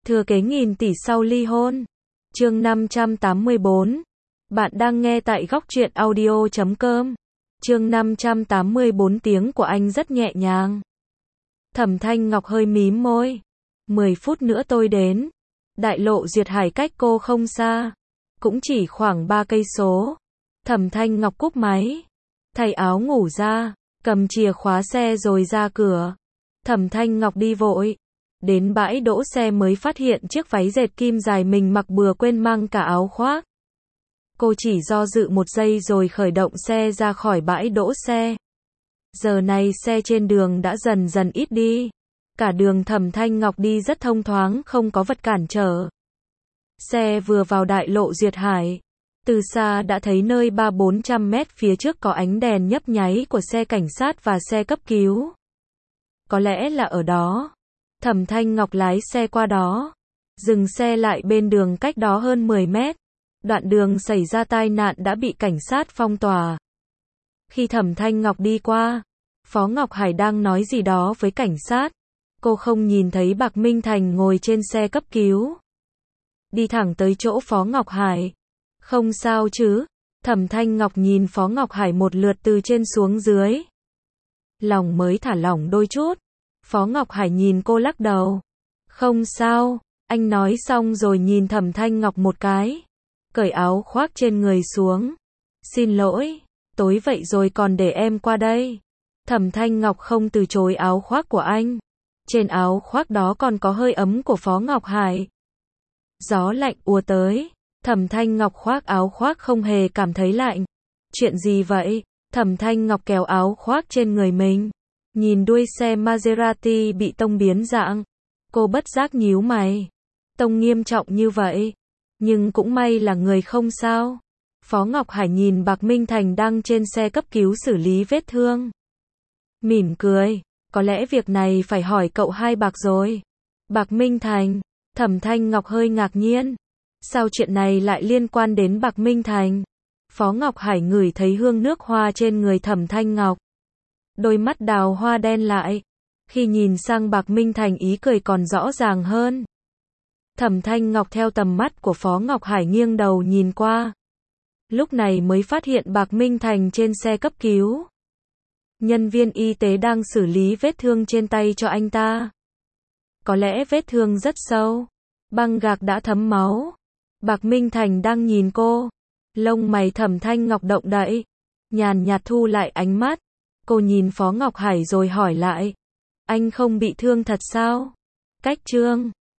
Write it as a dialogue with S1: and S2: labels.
S1: Thừa kế nghìn tỷ sau ly hôn. Chương 584. Bạn đang nghe tại góc truyện audio.com. Chương 584 tiếng của anh rất nhẹ nhàng. Thẩm Thanh Ngọc hơi mím môi. 10 phút nữa tôi đến. Đại lộ Duyệt Hải cách cô không xa, cũng chỉ khoảng 3 cây số. Thẩm Thanh Ngọc cúp máy, thay áo ngủ ra, cầm chìa khóa xe rồi ra cửa. Thẩm Thanh Ngọc đi vội, đến bãi đỗ xe mới phát hiện chiếc váy dệt kim dài mình mặc bừa quên mang cả áo khoác. Cô chỉ do dự một giây rồi khởi động xe ra khỏi bãi đỗ xe. Giờ này xe trên đường đã dần dần ít đi. Cả đường Thẩm Thanh Ngọc đi rất thông thoáng, không có vật cản trở. Xe vừa vào đại lộ Duyệt Hải, từ xa đã thấy nơi 300-400 mét phía trước có ánh đèn nhấp nháy của xe cảnh sát và xe cấp cứu. Có lẽ là ở đó. Thẩm Thanh Ngọc lái xe qua đó, dừng xe lại bên đường cách đó hơn 10 mét. Đoạn đường xảy ra tai nạn đã bị cảnh sát phong tỏa. Khi Thẩm Thanh Ngọc đi qua, Phó Ngọc Hải đang nói gì đó với cảnh sát. Cô không nhìn thấy Bạc Minh Thành ngồi trên xe cấp cứu. Đi thẳng tới chỗ Phó Ngọc Hải. Không sao chứ? Thẩm Thanh Ngọc nhìn Phó Ngọc Hải một lượt từ trên xuống dưới. Lòng mới thả lỏng đôi chút. Phó Ngọc Hải nhìn cô lắc đầu. Không sao, anh nói xong rồi nhìn Thẩm Thanh Ngọc một cái. Cởi áo khoác trên người xuống. Xin lỗi, tối vậy rồi còn để em qua đây. Thẩm Thanh Ngọc không từ chối áo khoác của anh. Trên áo khoác đó còn có hơi ấm của Phó Ngọc Hải. Gió lạnh ùa tới. Thẩm Thanh Ngọc khoác áo khoác không hề cảm thấy lạnh. Chuyện gì vậy? Thẩm Thanh Ngọc kéo áo khoác trên người mình. Nhìn đuôi xe Maserati bị tông biến dạng. Cô bất giác nhíu mày. Tông nghiêm trọng như vậy. Nhưng cũng may là người không sao. Phó Ngọc Hải nhìn Bạc Minh Thành đang trên xe cấp cứu xử lý vết thương. Mỉm cười. Có lẽ việc này phải hỏi cậu Hai Bạc rồi. Bạc Minh Thành. Thẩm Thanh Ngọc hơi ngạc nhiên. Sao chuyện này lại liên quan đến Bạc Minh Thành? Phó Ngọc Hải ngửi thấy hương nước hoa trên người Thẩm Thanh Ngọc. Đôi mắt đào hoa đen lại. Khi nhìn sang Bạc Minh Thành ý cười còn rõ ràng hơn. Thẩm Thanh Ngọc theo tầm mắt của Phó Ngọc Hải nghiêng đầu nhìn qua. Lúc này mới phát hiện Bạc Minh Thành trên xe cấp cứu. Nhân viên y tế đang xử lý vết thương trên tay cho anh ta. Có lẽ vết thương rất sâu. Băng gạc đã thấm máu. Bạc Minh Thành đang nhìn cô. Lông mày Thẩm Thanh Ngọc động đậy. Nhàn nhạt thu lại ánh mắt. Cô nhìn Phó Ngọc Hải rồi hỏi lại. Anh không bị thương thật sao? Cách Trương.